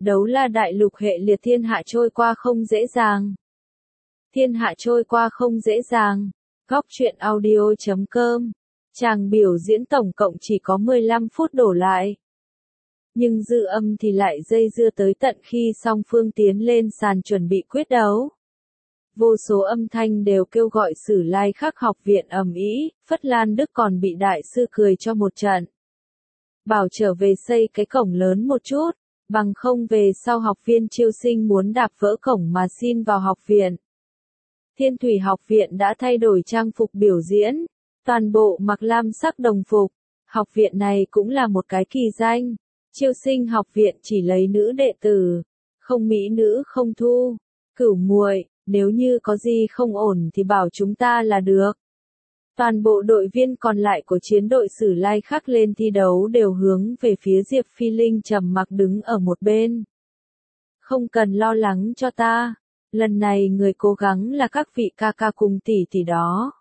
Đấu La đại lục hệ liệt thiên hạ trôi qua không dễ dàng. Thiên hạ trôi qua không dễ dàng. Góc truyện audio.com. Chàng biểu diễn tổng cộng chỉ có 15 phút đổ lại. Nhưng dư âm thì lại dây dưa tới tận khi song phương tiến lên sàn chuẩn bị quyết đấu. Vô số âm thanh đều kêu gọi Sử Lai Khắc học viện ầm ĩ, Phất Lan Đức còn bị đại sư cười cho một trận. Bảo trở về xây cái cổng lớn một chút, bằng không về sau học viên chiêu sinh muốn đạp vỡ cổng mà xin vào học viện. Thiên Thủy học viện đã thay đổi trang phục biểu diễn, toàn bộ mặc lam sắc đồng phục. Học viện này cũng là một cái kỳ danh. Chiêu sinh học viện chỉ lấy nữ đệ tử, không mỹ nữ không thu. Cửu muội, nếu như có gì không ổn thì bảo chúng ta là được. Toàn bộ đội viên còn lại của chiến đội Sử Lai Khắc lên thi đấu đều hướng về phía Diệp Phi Linh trầm mặc đứng ở một bên. Không cần lo lắng cho ta, lần này người cố gắng là các vị ca ca cùng tỷ tỷ đó.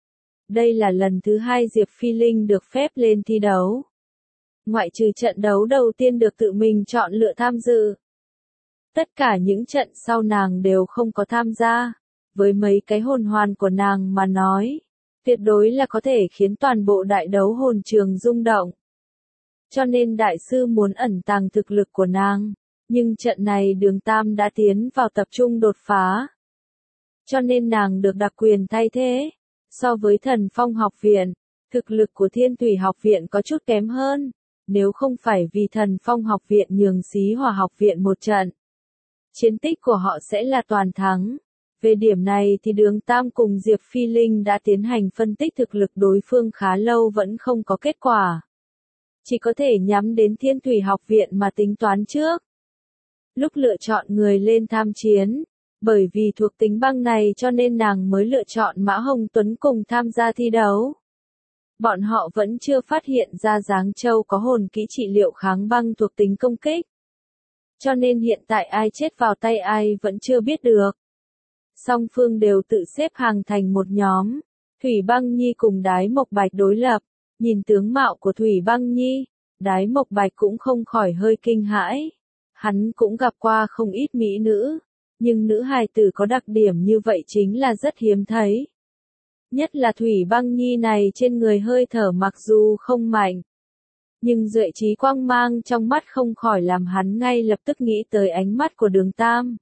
Đây là lần thứ 2 Diệp Phi Linh được phép lên thi đấu. Ngoại trừ trận đấu đầu tiên được tự mình chọn lựa tham dự. Tất cả những trận sau nàng đều không có tham gia. Với mấy cái hồn hoàn của nàng mà nói, tuyệt đối là có thể khiến toàn bộ đại đấu hồn trường rung động. Cho nên đại sư muốn ẩn tàng thực lực của nàng, nhưng trận này Đường Tam đã tiến vào tập trung đột phá. Cho nên nàng được đặc quyền thay thế. So với Thần Phong học viện, thực lực của Thiên Thủy học viện có chút kém hơn, nếu không phải vì Thần Phong học viện nhường Xí Hỏa học viện một trận. Chiến tích của họ sẽ là toàn thắng. Về điểm này thì Đường Tam cùng Diệp Phi Linh đã tiến hành phân tích thực lực đối phương khá lâu vẫn không có kết quả. Chỉ có thể nhắm đến Thiên Thủy học viện mà tính toán trước. Lúc lựa chọn người lên tham chiến, bởi vì thuộc tính băng này cho nên nàng mới lựa chọn Mã Hồng Tuấn cùng tham gia thi đấu. Bọn họ vẫn chưa phát hiện ra Giáng Châu có hồn kỹ trị liệu kháng băng thuộc tính công kích. Cho nên hiện tại ai chết vào tay ai vẫn chưa biết được. Song phương đều tự xếp hàng thành một nhóm. Thủy Băng Nhi cùng Đái Mộc Bạch đối lập. Nhìn tướng mạo của Thủy Băng Nhi, Đái Mộc Bạch cũng không khỏi hơi kinh hãi. Hắn cũng gặp qua không ít mỹ nữ. Nhưng nữ hài tử có đặc điểm như vậy chính là rất hiếm thấy. Nhất là Thủy Băng Nhi này trên người hơi thở mặc dù không mạnh. Nhưng duệ trí quang mang trong mắt không khỏi làm hắn ngay lập tức nghĩ tới ánh mắt của Đường Tam.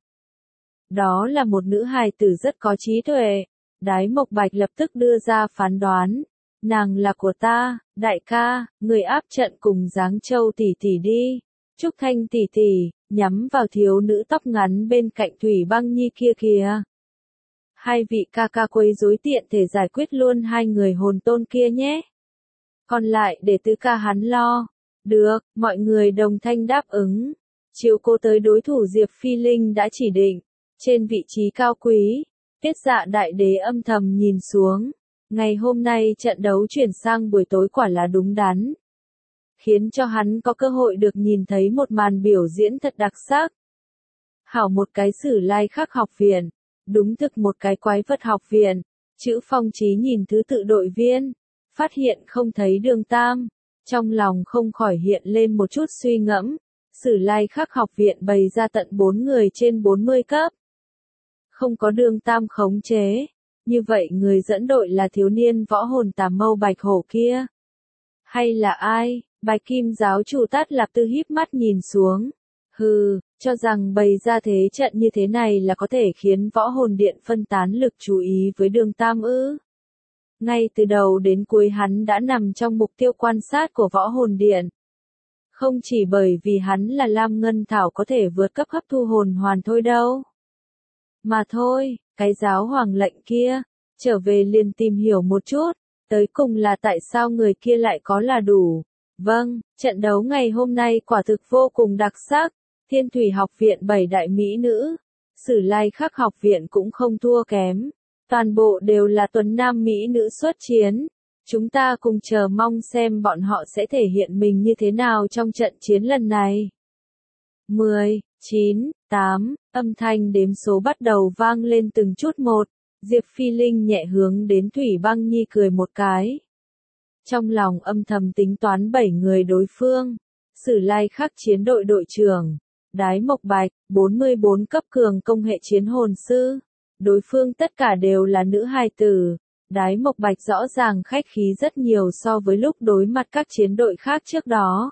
Đó là một nữ hài tử rất có trí tuệ. Đái Mộc Bạch lập tức đưa ra phán đoán. Nàng là của ta, đại ca, người áp trận cùng Giáng Châu tỷ tỷ đi. Trúc Thanh tỷ tỷ, nhắm vào thiếu nữ tóc ngắn bên cạnh Thủy Băng Nhi kia kìa. Hai vị ca ca quấy rối tiện thể giải quyết luôn hai người hồn tôn kia nhé. Còn lại để tứ ca hắn lo. Được, mọi người đồng thanh đáp ứng. Chiếu cố tới đối thủ Diệp Phi Linh đã chỉ định. Trên vị trí cao quý, Tiết Dạ đại đế âm thầm nhìn xuống. Ngày hôm nay trận đấu chuyển sang buổi tối quả là đúng đắn. Khiến cho hắn có cơ hội được nhìn thấy một màn biểu diễn thật đặc sắc. Hảo một cái Sử Lai Khắc học viện, đúng thực một cái quái vật học viện. Chữ Phong Chí nhìn thứ tự đội viên, phát hiện không thấy Đường Tam, trong lòng không khỏi hiện lên một chút suy ngẫm. Sử Lai Khắc học viện bày ra tận 4 người trên 40 cấp. Không có Đường Tam khống chế, như vậy người dẫn đội là thiếu niên võ hồn Tà Mâu Bạch Hổ kia. Hay là ai? Bạch Kim giáo chủ Tát Lạp Tư híp mắt nhìn xuống. Hừ, cho rằng bày ra thế trận như thế này là có thể khiến võ hồn điện phân tán lực chú ý với Đường Tam ư? Ngay từ đầu đến cuối hắn đã nằm trong mục tiêu quan sát của võ hồn điện. Không chỉ bởi vì hắn là Lam Ngân Thảo có thể vượt cấp hấp thu hồn hoàn thôi đâu. Mà thôi, cái giáo hoàng lệnh kia, trở về liền tìm hiểu một chút, tới cùng là tại sao người kia lại có là đủ. Vâng, trận đấu ngày hôm nay quả thực vô cùng đặc sắc. Thiên Thủy học viện 7 đại mỹ nữ, Sử Lai Khắc học viện cũng không thua kém. Toàn bộ đều là tuấn nam mỹ nữ xuất chiến. Chúng ta cùng chờ mong xem bọn họ sẽ thể hiện mình như thế nào trong trận chiến lần này. 10, 9, 8, âm thanh đếm số bắt đầu vang lên từng chút một. Diệp Phi Linh nhẹ hướng đến Thủy Băng Nhi cười một cái. Trong lòng âm thầm tính toán 7 người đối phương. Sử Lai Khắc chiến đội đội trưởng. Đái Mộc Bạch, 44 cấp cường công hệ chiến hồn sư. Đối phương tất cả đều là nữ hài tử. Đái Mộc Bạch rõ ràng khách khí rất nhiều so với lúc đối mặt các chiến đội khác trước đó.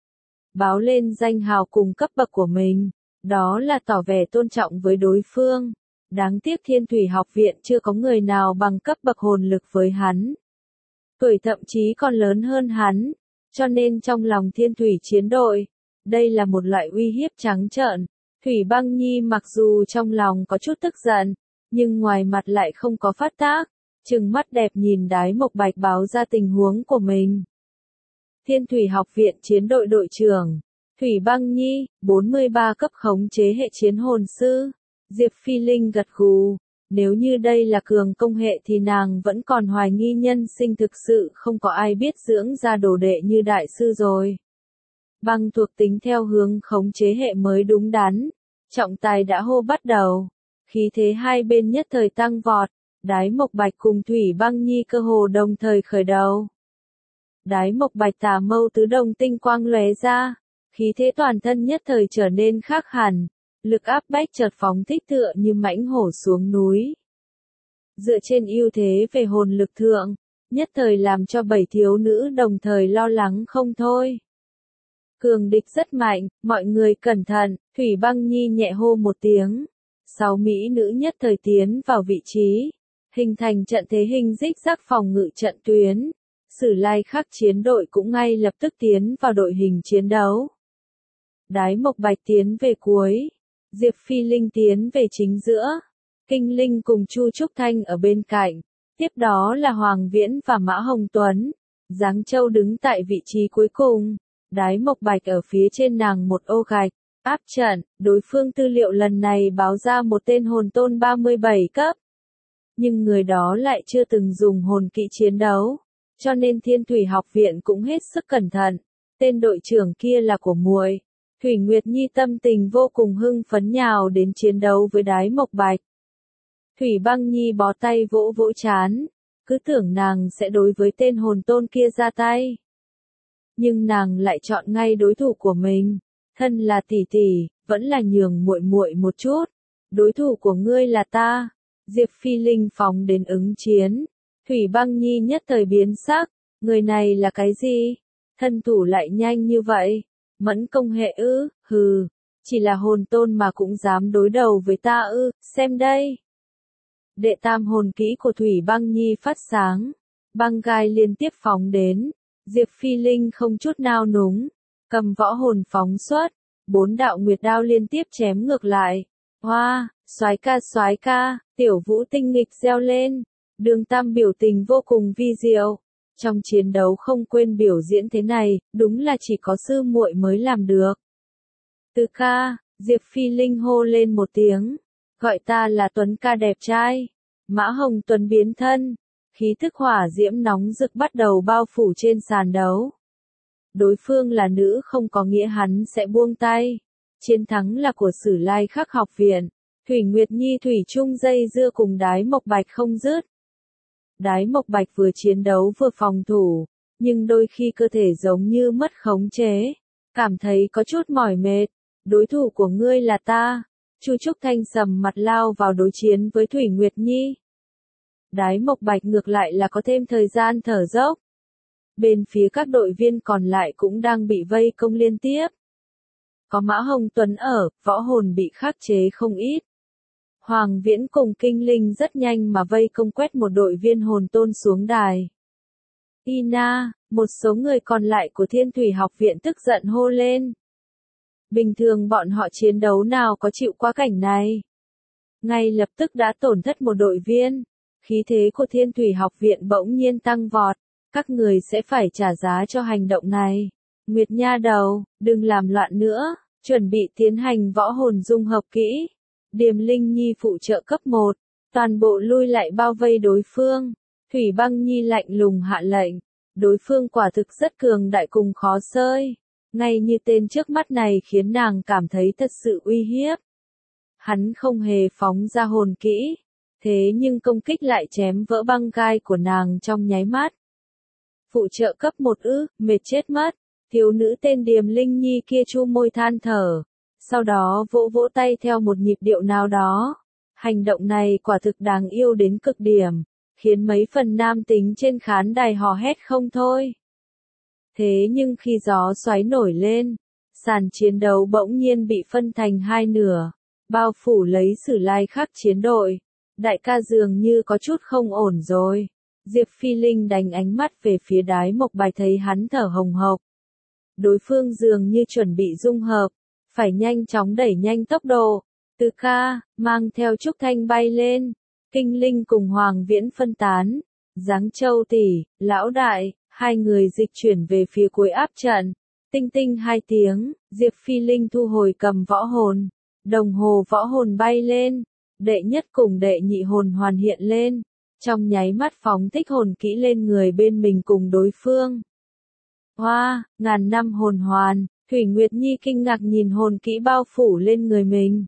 Báo lên danh hào cùng cấp bậc của mình, đó là tỏ vẻ tôn trọng với đối phương. Đáng tiếc Thiên Thủy Học Viện chưa có người nào bằng cấp bậc hồn lực với hắn. Tuổi thậm chí còn lớn hơn hắn, cho nên trong lòng Thiên Thủy chiến đội, đây là một loại uy hiếp trắng trợn. Thủy Băng Nhi mặc dù trong lòng có chút tức giận, nhưng ngoài mặt lại không có phát tác, trừng mắt đẹp nhìn Đái Mộc Bạch báo ra tình huống của mình. Thiên Thủy Học Viện chiến đội đội trưởng, Thủy Băng Nhi, 43 cấp khống chế hệ chiến hồn sư. Diệp Phi Linh gật gù, nếu như đây là cường công hệ thì nàng vẫn còn hoài nghi nhân sinh thực sự không có ai biết dưỡng ra đồ đệ như đại sư rồi. Băng thuộc tính theo hướng khống chế hệ mới đúng đắn, trọng tài đã hô bắt đầu, khí thế hai bên nhất thời tăng vọt, Đái Mộc Bạch cùng Thủy Băng Nhi cơ hồ đồng thời khởi đầu. Đái Mộc Bạch tà mâu tứ đồng tinh quang lóe ra, khí thế toàn thân nhất thời trở nên khác hẳn, lực áp bách chợt phóng thích tựa như mãnh hổ xuống núi. Dựa trên ưu thế về hồn lực thượng, nhất thời làm cho 7 thiếu nữ đồng thời lo lắng không thôi. Cường địch rất mạnh, mọi người cẩn thận, Thủy Băng Nhi nhẹ hô một tiếng. 6 mỹ nữ nhất thời tiến vào vị trí, hình thành trận thế hình rích rác phòng ngự trận tuyến. Sử Lai Khắc chiến đội cũng ngay lập tức tiến vào đội hình chiến đấu. Đái Mộc Bạch tiến về cuối, Diệp Phi Linh tiến về chính giữa, Kinh Linh cùng Chu Trúc Thanh ở bên cạnh, tiếp đó là Hoàng Viễn và Mã Hồng Tuấn. Giáng Châu đứng tại vị trí cuối cùng, Đái Mộc Bạch ở phía trên nàng một ô gạch, áp trận, đối phương tư liệu lần này báo ra một tên hồn tôn 37 cấp. Nhưng người đó lại chưa từng dùng hồn kỵ chiến đấu, cho nên Thiên Thủy Học Viện cũng hết sức cẩn thận. Tên đội trưởng kia là của muội. Thủy Nguyệt Nhi tâm tình vô cùng hưng phấn nhào đến chiến đấu với Đái Mộc Bạch. Thủy Băng Nhi bó tay vỗ vỗ chán, cứ tưởng nàng sẽ đối với tên hồn tôn kia ra tay. Nhưng nàng lại chọn ngay đối thủ của mình, thân là tỷ tỷ, vẫn là nhường muội muội một chút. Đối thủ của ngươi là ta. Diệp Phi Linh phóng đến ứng chiến. Thủy Băng Nhi nhất thời biến sắc, người này là cái gì? Thân thủ lại nhanh như vậy. Mẫn công hệ ư, hừ, chỉ là hồn tôn mà cũng dám đối đầu với ta ư, xem đây. Đệ tam hồn kỹ của Thủy Băng Nhi phát sáng, băng gai liên tiếp phóng đến, Diệp Phi Linh không chút nao núng, cầm võ hồn phóng xuất, 4 đạo nguyệt đao liên tiếp chém ngược lại. Hoa, soái ca, Tiểu Vũ tinh nghịch reo lên, Đường Tam biểu tình vô cùng vi diệu. Trong chiến đấu không quên biểu diễn thế này, đúng là chỉ có sư muội mới làm được. Từ ca, Diệp Phi Linh hô lên một tiếng, gọi ta là Tuấn ca đẹp trai. Mã Hồng Tuấn biến thân, khí thức hỏa diễm nóng rực bắt đầu bao phủ trên sàn đấu. Đối phương là nữ không có nghĩa hắn sẽ buông tay. Chiến thắng là của Sử Lai Khắc Học Viện. Thủy Nguyệt Nhi thủy chung dây dưa cùng Đái Mộc Bạch không dứt. Đái Mộc Bạch vừa chiến đấu vừa phòng thủ, nhưng đôi khi cơ thể giống như mất khống chế, cảm thấy có chút mỏi mệt. Đối thủ của ngươi là ta. Chu Trúc Thanh sầm mặt lao vào đối chiến với Thủy Nguyệt Nhi. Đái Mộc Bạch ngược lại là có thêm thời gian thở dốc. Bên phía các đội viên còn lại cũng đang bị vây công liên tiếp. Có Mã Hồng Tuấn ở, võ hồn bị khắc chế không ít. Hoàng Viễn cùng Kinh Linh rất nhanh mà vây công quét một đội viên hồn tôn xuống đài. Ina, một số người còn lại của Thiên Thủy Học Viện tức giận hô lên. Bình thường bọn họ chiến đấu nào có chịu qua cảnh này. Ngay lập tức đã tổn thất một đội viên. Khí thế của Thiên Thủy Học Viện bỗng nhiên tăng vọt. Các người sẽ phải trả giá cho hành động này. Nguyệt Nha đầu, đừng làm loạn nữa. Chuẩn bị tiến hành võ hồn dung hợp kỹ. Điềm Linh Nhi phụ trợ cấp 1. Toàn bộ lui lại bao vây đối phương. Thủy Băng Nhi lạnh lùng hạ lệnh. Đối phương quả thực rất cường đại cùng khó xơi. Ngay như tên trước mắt này khiến nàng cảm thấy thật sự uy hiếp. Hắn không hề phóng ra hồn kỹ. Thế nhưng công kích lại chém vỡ băng gai của nàng trong nháy mắt. Phụ trợ cấp 1 mệt chết mất. Thiếu nữ tên Điềm Linh Nhi kia chu môi than thở. sau đó vỗ vỗ tay theo một nhịp điệu nào đó. Hành động này quả thực đáng yêu đến cực điểm, khiến mấy phần nam tính trên khán đài hò hét không thôi. Thế nhưng khi gió xoáy nổi lên, sàn chiến đấu bỗng nhiên bị phân thành hai nửa, bao phủ lấy Sử Lai Khắc chiến đội. Đại ca dường như có chút không ổn rồi. Diệp Phi Linh đánh ánh mắt về phía Đái Mộc Bạch thấy hắn thở hồng hộc. Đối phương dường như chuẩn bị dung hợp, phải nhanh chóng đẩy nhanh tốc độ. Từ ca, mang theo Trúc Thanh bay lên. Kinh Linh cùng Hoàng Viễn phân tán. Giáng Châu tỷ, lão đại, hai người dịch chuyển về phía cuối áp trận. Tinh tinh hai tiếng, Diệp Phi Linh thu hồi cầm võ hồn. Đồng hồ võ hồn bay lên. Đệ nhất cùng đệ nhị hồn hoàn hiện lên. Trong nháy mắt phóng thích hồn kỹ lên người bên mình cùng đối phương. Hoa, ngàn năm hồn hoàn, Thủy Nguyệt Nhi kinh ngạc nhìn hồn kỹ bao phủ lên người mình.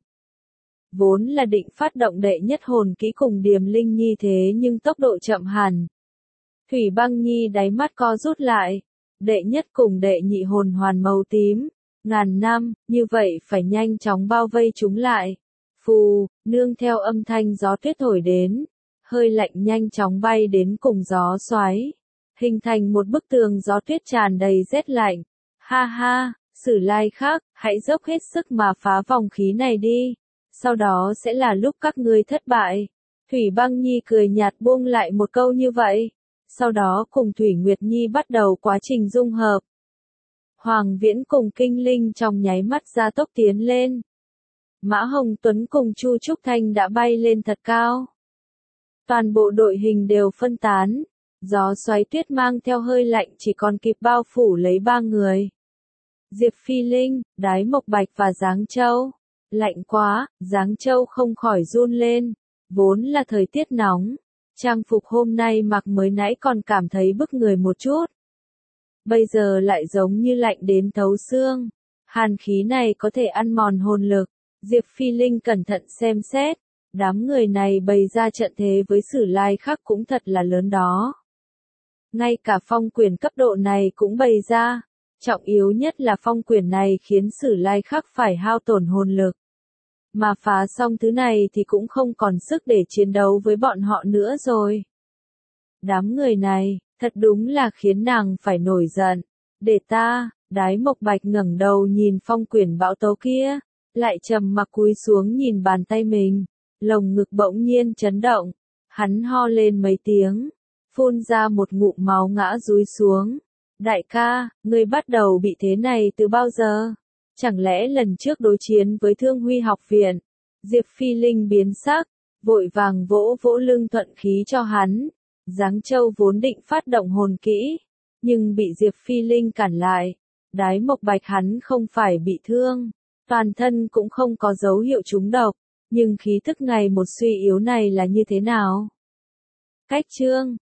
Vốn là định phát động đệ nhất hồn kỹ cùng Điềm Linh Nhi thế nhưng tốc độ chậm hẳn. Thủy Băng Nhi đáy mắt co rút lại. Đệ nhất cùng đệ nhị hồn hoàn màu tím. Ngàn năm, như vậy phải nhanh chóng bao vây chúng lại. Phù, nương theo âm thanh gió tuyết thổi đến. Hơi lạnh nhanh chóng bay đến cùng gió xoáy. Hình thành một bức tường gió tuyết tràn đầy rét lạnh. Ha ha, Sử Lai Khắc, hãy dốc hết sức mà phá vòng khí này đi. Sau đó sẽ là lúc các ngươi thất bại. Thủy Băng Nhi cười nhạt buông lại một câu như vậy. Sau đó cùng Thủy Nguyệt Nhi bắt đầu quá trình dung hợp. Hoàng Viễn cùng Kinh Linh trong nháy mắt ra tốc tiến lên. Mã Hồng Tuấn cùng Chu Trúc Thanh đã bay lên thật cao. Toàn bộ đội hình đều phân tán. Gió xoáy tuyết mang theo hơi lạnh chỉ còn kịp bao phủ lấy ba người. Diệp Phi Linh, Đái Mộc Bạch và Giáng Châu. Lạnh quá, Giáng Châu không khỏi run lên. Vốn là thời tiết nóng. Trang phục hôm nay mặc mới nãy còn cảm thấy bức người một chút. Bây giờ lại giống như lạnh đến thấu xương. Hàn khí này có thể ăn mòn hồn lực. Diệp Phi Linh cẩn thận xem xét. Đám người này bày ra trận thế với Sử Lai Khắc cũng thật là lớn đó. Ngay cả phong quyền cấp độ này cũng bày ra. Trọng yếu nhất là phong quyền này khiến Sử Lai Khắc phải hao tổn hồn lực. Mà phá xong thứ này thì cũng không còn sức để chiến đấu với bọn họ nữa rồi. Đám người này, thật đúng là khiến nàng phải nổi giận. Để ta, Đái Mộc Bạch ngẩng đầu nhìn phong quyền bão tố kia, lại trầm mặc cúi xuống nhìn bàn tay mình, lồng ngực bỗng nhiên chấn động, hắn ho lên mấy tiếng, phun ra một ngụm máu ngã dúi xuống. Đại ca, ngươi bắt đầu bị thế này từ bao giờ? Chẳng lẽ lần trước đối chiến với Thương Huy học viện? Diệp Phi Linh biến sắc, vội vàng vỗ vỗ lưng thuận khí cho hắn. Giáng Châu vốn định phát động hồn kỹ, nhưng bị Diệp Phi Linh cản lại. Đái Mộc Bạch hắn không phải bị thương, toàn thân cũng không có dấu hiệu trúng độc, nhưng khí thức ngày một suy yếu này là như thế nào? Cách chương